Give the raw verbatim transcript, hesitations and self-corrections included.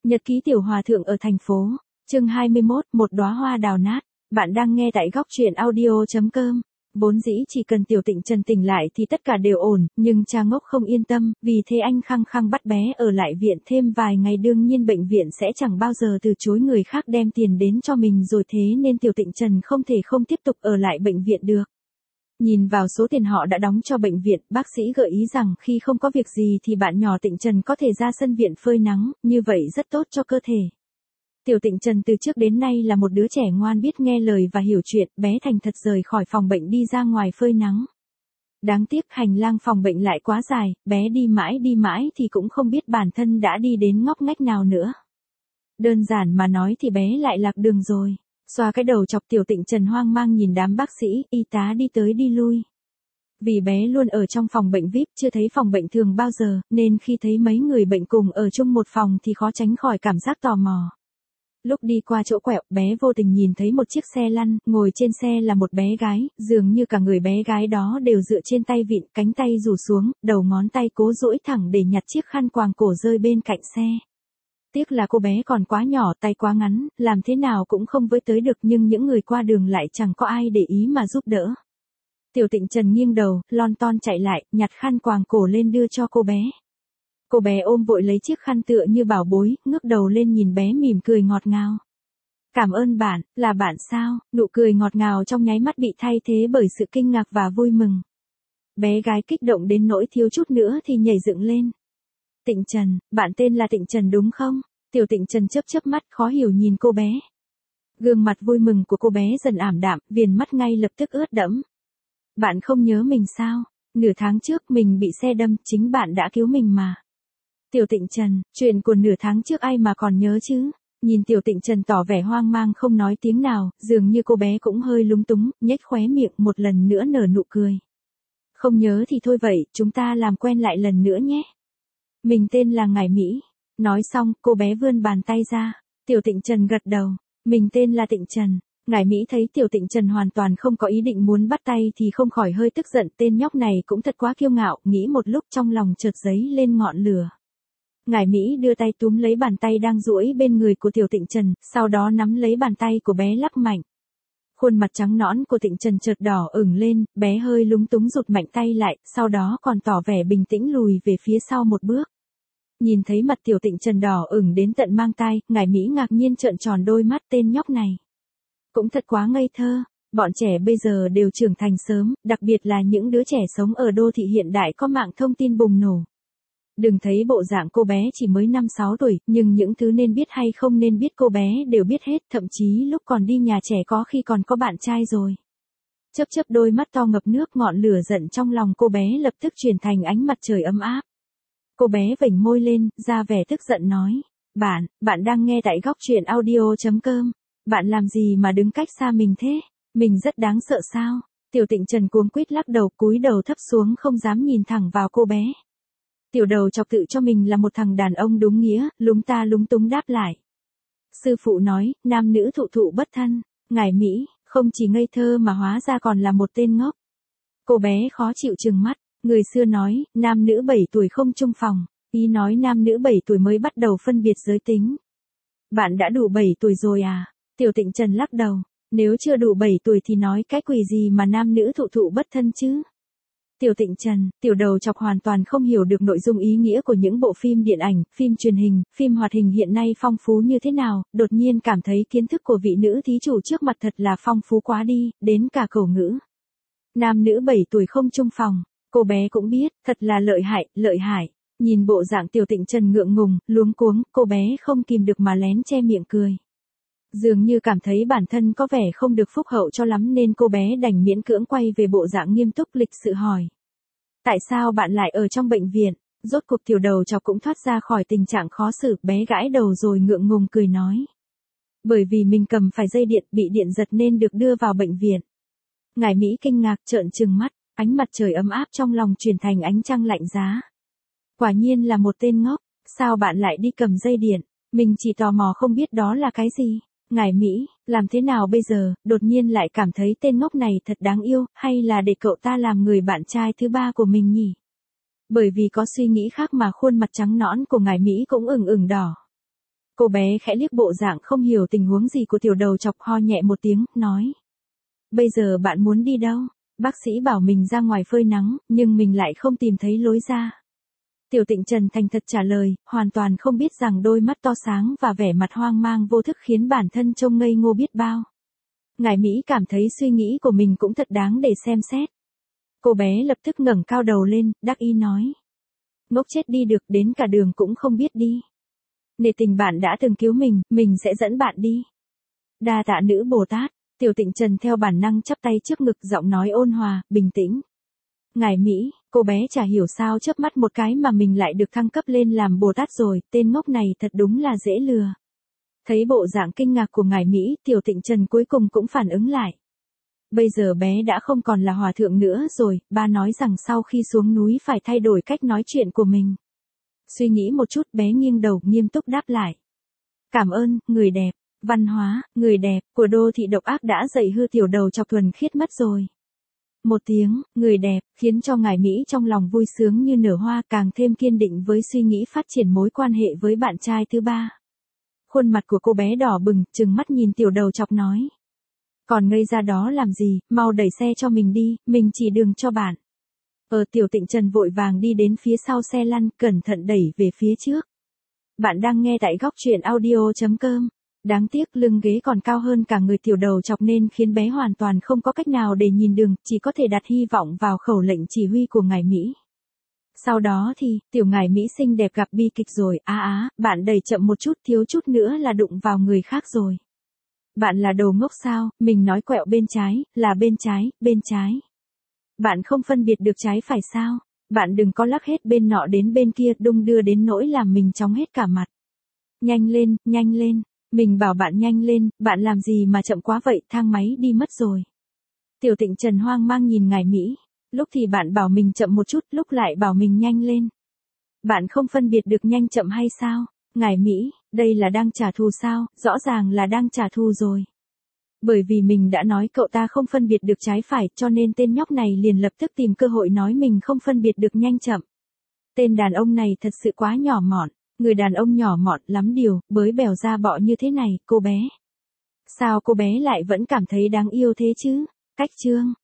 Nhật ký tiểu hòa thượng ở thành phố. Chương hai mươi mốt, một đóa hoa đào nát. Bạn đang nghe tại góc truyện audio chấm com. Vốn dĩ chỉ cần Tiểu Tịnh Trần tỉnh lại thì tất cả đều ổn, nhưng cha ngốc không yên tâm, vì thế anh khăng khăng bắt bé ở lại viện thêm vài ngày. Đương nhiên bệnh viện sẽ chẳng bao giờ từ chối người khác đem tiền đến cho mình rồi, thế nên Tiểu Tịnh Trần không thể không tiếp tục ở lại bệnh viện được. Nhìn vào số tiền họ đã đóng cho bệnh viện, bác sĩ gợi ý rằng khi không có việc gì thì bạn nhỏ Tịnh Trần có thể ra sân viện phơi nắng, như vậy rất tốt cho cơ thể. Tiểu Tịnh Trần từ trước đến nay là một đứa trẻ ngoan biết nghe lời và hiểu chuyện, bé thành thật rời khỏi phòng bệnh đi ra ngoài phơi nắng. Đáng tiếc hành lang phòng bệnh lại quá dài, bé đi mãi đi mãi thì cũng không biết bản thân đã đi đến ngóc ngách nào nữa. Đơn giản mà nói thì bé lại lạc đường rồi. Xoa cái đầu chọc, Tiểu Tịnh Trần hoang mang nhìn đám bác sĩ, y tá đi tới đi lui. Vì bé luôn ở trong phòng bệnh vi ai pi, chưa thấy phòng bệnh thường bao giờ, nên khi thấy mấy người bệnh cùng ở chung một phòng thì khó tránh khỏi cảm giác tò mò. Lúc đi qua chỗ quẹo, bé vô tình nhìn thấy một chiếc xe lăn, ngồi trên xe là một bé gái, dường như cả người bé gái đó đều dựa trên tay vịn, cánh tay rủ xuống, đầu ngón tay cố duỗi thẳng để nhặt chiếc khăn quàng cổ rơi bên cạnh xe. Tiếc là cô bé còn quá nhỏ, tay quá ngắn, làm thế nào cũng không với tới được, nhưng những người qua đường lại chẳng có ai để ý mà giúp đỡ. Tiểu Tịnh Trần nghiêng đầu, lon ton chạy lại, nhặt khăn quàng cổ lên đưa cho cô bé. Cô bé ôm vội lấy chiếc khăn tựa như bảo bối, ngước đầu lên nhìn bé mỉm cười ngọt ngào. Cảm ơn bạn, là bạn sao? Nụ cười ngọt ngào trong nháy mắt bị thay thế bởi sự kinh ngạc và vui mừng. Bé gái kích động đến nỗi thiếu chút nữa thì nhảy dựng lên. Tịnh Trần, bạn tên là Tịnh Trần đúng không? Tiểu Tịnh Trần chớp chớp mắt khó hiểu nhìn cô bé. Gương mặt vui mừng của cô bé dần ảm đạm, viền mắt ngay lập tức ướt đẫm. Bạn không nhớ mình sao? Nửa tháng trước mình bị xe đâm, chính bạn đã cứu mình mà. Tiểu Tịnh Trần, chuyện của nửa tháng trước ai mà còn nhớ chứ? Nhìn Tiểu Tịnh Trần tỏ vẻ hoang mang không nói tiếng nào, dường như cô bé cũng hơi lúng túng, nhếch khóe miệng một lần nữa nở nụ cười. Không nhớ thì thôi vậy, chúng ta làm quen lại lần nữa nhé. Mình tên là Ngải Mỹ. Nói xong, cô bé vươn bàn tay ra. Tiểu Tịnh Trần gật đầu. Mình tên là Tịnh Trần. Ngải Mỹ thấy Tiểu Tịnh Trần hoàn toàn không có ý định muốn bắt tay thì không khỏi hơi tức giận, tên nhóc này cũng thật quá kiêu ngạo, nghĩ một lúc trong lòng chợt dấy lên ngọn lửa. Ngải Mỹ đưa tay túm lấy bàn tay đang duỗi bên người của Tiểu Tịnh Trần, sau đó nắm lấy bàn tay của bé lắc mạnh. Khuôn mặt trắng nõn của Tịnh Trần chợt đỏ ửng lên, bé hơi lúng túng rụt mạnh tay lại, sau đó còn tỏ vẻ bình tĩnh lùi về phía sau một bước. Nhìn thấy mặt Tiểu Tịnh Trần đỏ ửng đến tận mang tai, Ngải Mỹ ngạc nhiên trợn tròn đôi mắt, tên nhóc này cũng thật quá ngây thơ. Bọn trẻ bây giờ đều trưởng thành sớm, đặc biệt là những đứa trẻ sống ở đô thị hiện đại có mạng thông tin bùng nổ. Đừng thấy bộ dạng cô bé chỉ mới năm sáu tuổi, nhưng những thứ nên biết hay không nên biết cô bé đều biết hết, thậm chí lúc còn đi nhà trẻ có khi còn có bạn trai rồi. Chớp chớp đôi mắt to ngập nước, ngọn lửa giận trong lòng cô bé lập tức chuyển thành ánh mặt trời ấm áp. Cô bé vểnh môi lên, ra vẻ tức giận nói. Bạn, bạn đang nghe tại góc truyện audio chấm com. Bạn làm gì mà đứng cách xa mình thế? Mình rất đáng sợ sao? Tiểu Tịnh Trần cuống quýt lắc đầu, cúi đầu thấp xuống không dám nhìn thẳng vào cô bé. Tiểu đầu chọc tự cho mình là một thằng đàn ông đúng nghĩa, lúng ta lúng túng đáp lại. Sư phụ nói, nam nữ thụ thụ bất thân. Ngải Mỹ, không chỉ ngây thơ mà hóa ra còn là một tên ngốc. Cô bé khó chịu trừng mắt. Người xưa nói, nam nữ bảy tuổi không chung phòng. Ý nói nam nữ bảy tuổi mới bắt đầu phân biệt giới tính. Bạn đã đủ bảy tuổi rồi à? Tiểu Tịnh Trần lắc đầu. Nếu chưa đủ bảy tuổi thì nói cái quỷ gì mà nam nữ thụ thụ bất thân chứ? Tiểu Tịnh Trần, tiểu đầu chọc hoàn toàn không hiểu được nội dung ý nghĩa của những bộ phim điện ảnh, phim truyền hình, phim hoạt hình hiện nay phong phú như thế nào, đột nhiên cảm thấy kiến thức của vị nữ thí chủ trước mặt thật là phong phú quá đi, đến cả khẩu ngữ. Nam nữ bảy tuổi không chung phòng, cô bé cũng biết, thật là lợi hại, lợi hại. Nhìn bộ dạng Tiểu Tịnh Trần ngượng ngùng, luống cuống, cô bé không kìm được mà lén che miệng cười. Dường như cảm thấy bản thân có vẻ không được phúc hậu cho lắm nên cô bé đành miễn cưỡng quay về bộ dạng nghiêm túc lịch sự hỏi. Tại sao bạn lại ở trong bệnh viện? Rốt cuộc tiểu đầu chọc cũng thoát ra khỏi tình trạng khó xử, bé gãi đầu rồi ngượng ngùng cười nói. Bởi vì mình cầm phải dây điện bị điện giật nên được đưa vào bệnh viện. Ngải Mỹ kinh ngạc trợn trừng mắt, ánh mặt trời ấm áp trong lòng chuyển thành ánh trăng lạnh giá. Quả nhiên là một tên ngốc, sao bạn lại đi cầm dây điện? Mình chỉ tò mò không biết đó là cái gì. Ngải Mỹ, làm thế nào bây giờ, đột nhiên lại cảm thấy tên ngốc này thật đáng yêu, hay là để cậu ta làm người bạn trai thứ ba của mình nhỉ? Bởi vì có suy nghĩ khác mà khuôn mặt trắng nõn của Ngải Mỹ cũng ửng ửng đỏ. Cô bé khẽ liếc bộ dạng không hiểu tình huống gì của tiểu đầu chọc, ho nhẹ một tiếng, nói. Bây giờ bạn muốn đi đâu? Bác sĩ bảo mình ra ngoài phơi nắng, nhưng mình lại không tìm thấy lối ra. Tiểu Tịnh Trần thành thật trả lời, hoàn toàn không biết rằng đôi mắt to sáng và vẻ mặt hoang mang vô thức khiến bản thân trông ngây ngô biết bao. Ngải Mỹ cảm thấy suy nghĩ của mình cũng thật đáng để xem xét. Cô bé lập tức ngẩng cao đầu lên, đắc ý nói. Ngốc chết đi được, đến cả đường cũng không biết đi. Nể tình bạn đã từng cứu mình, mình sẽ dẫn bạn đi. Đa tạ nữ Bồ Tát. Tiểu Tịnh Trần theo bản năng chắp tay trước ngực, giọng nói ôn hòa, bình tĩnh. Ngải Mỹ, cô bé chả hiểu sao chớp mắt một cái mà mình lại được thăng cấp lên làm Bồ Tát rồi, tên ngốc này thật đúng là dễ lừa. Thấy bộ dạng kinh ngạc của Ngải Mỹ, Tiểu Tịnh Trần cuối cùng cũng phản ứng lại. Bây giờ bé đã không còn là hòa thượng nữa rồi, ba nói rằng sau khi xuống núi phải thay đổi cách nói chuyện của mình. Suy nghĩ một chút, bé nghiêng đầu nghiêm túc đáp lại. Cảm ơn, người đẹp. Văn hóa, người đẹp, của đô thị độc ác đã dạy hư tiểu đầu chọc thuần khiết mất rồi. Một tiếng, người đẹp, khiến cho Ngải Mỹ trong lòng vui sướng như nở hoa, càng thêm kiên định với suy nghĩ phát triển mối quan hệ với bạn trai thứ ba. Khuôn mặt của cô bé đỏ bừng, trừng mắt nhìn tiểu đầu chọc nói. Còn ngây ra đó làm gì, mau đẩy xe cho mình đi, mình chỉ đường cho bạn. Ờ Tiểu Tịnh Trần vội vàng đi đến phía sau xe lăn, cẩn thận đẩy về phía trước. Bạn đang nghe tại góc truyện audio chấm com. Đáng tiếc lưng ghế còn cao hơn cả người tiểu đầu chọc nên khiến bé hoàn toàn không có cách nào để nhìn đường, chỉ có thể đặt hy vọng vào khẩu lệnh chỉ huy của Ngải Mỹ. Sau đó thì, tiểu Ngải Mỹ xinh đẹp gặp bi kịch rồi, á á, bạn đẩy chậm một chút, thiếu chút nữa là đụng vào người khác rồi. Bạn là đồ ngốc sao, mình nói quẹo bên trái, là bên trái, bên trái. Bạn không phân biệt được trái phải sao, bạn đừng có lắc hết bên nọ đến bên kia, đung đưa đến nỗi làm mình chóng hết cả mặt. Nhanh lên, nhanh lên. Mình bảo bạn nhanh lên, bạn làm gì mà chậm quá vậy, thang máy đi mất rồi. Tiểu Tịnh Trần hoang mang nhìn Ngải Mỹ, lúc thì bạn bảo mình chậm một chút, lúc lại bảo mình nhanh lên. Bạn không phân biệt được nhanh chậm hay sao? Ngải Mỹ, đây là đang trả thù sao? Rõ ràng là đang trả thù rồi. Bởi vì mình đã nói cậu ta không phân biệt được trái phải, cho nên tên nhóc này liền lập tức tìm cơ hội nói mình không phân biệt được nhanh chậm. Tên đàn ông này thật sự quá nhỏ mọn. Người đàn ông nhỏ mọn lắm điều, bới bèo ra bọ như thế này, cô bé. Sao cô bé lại vẫn cảm thấy đáng yêu thế chứ? Cách chương.